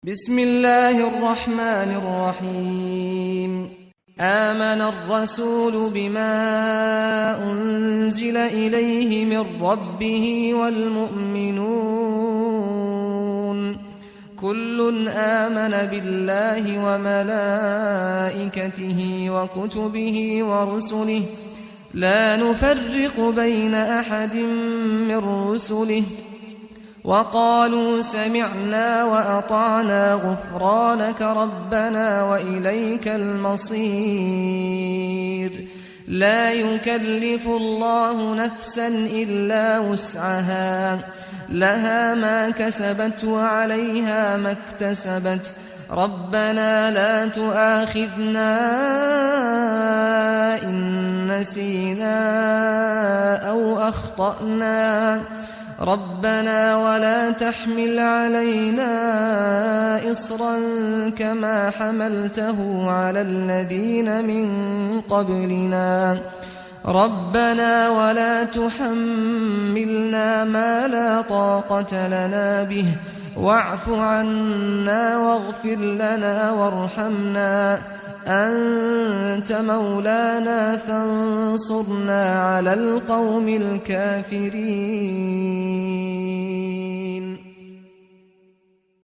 بسم الله الرحمن الرحيم آمن الرسول بما أنزل إليه من ربه والمؤمنون كل آمن بالله وملائكته وكتبه ورسله لا نفرق بين أحد من رسله وقالوا سمعنا وأطعنا غفرانك ربنا وإليك المصير لا يكلف الله نفسا إلا وسعها لها ما كسبت وعليها ما اكتسبت ربنا لا تؤاخذنا إن نسينا أو أخطأنا ربنا ولا تحمل علينا إصرا كما حملته على الذين من قبلنا ربنا ولا تحملنا ما لا طاقة لنا به واعف عنا واغفر لنا وارحمنا أنت مولانا فانصرنا على القوم الكافرين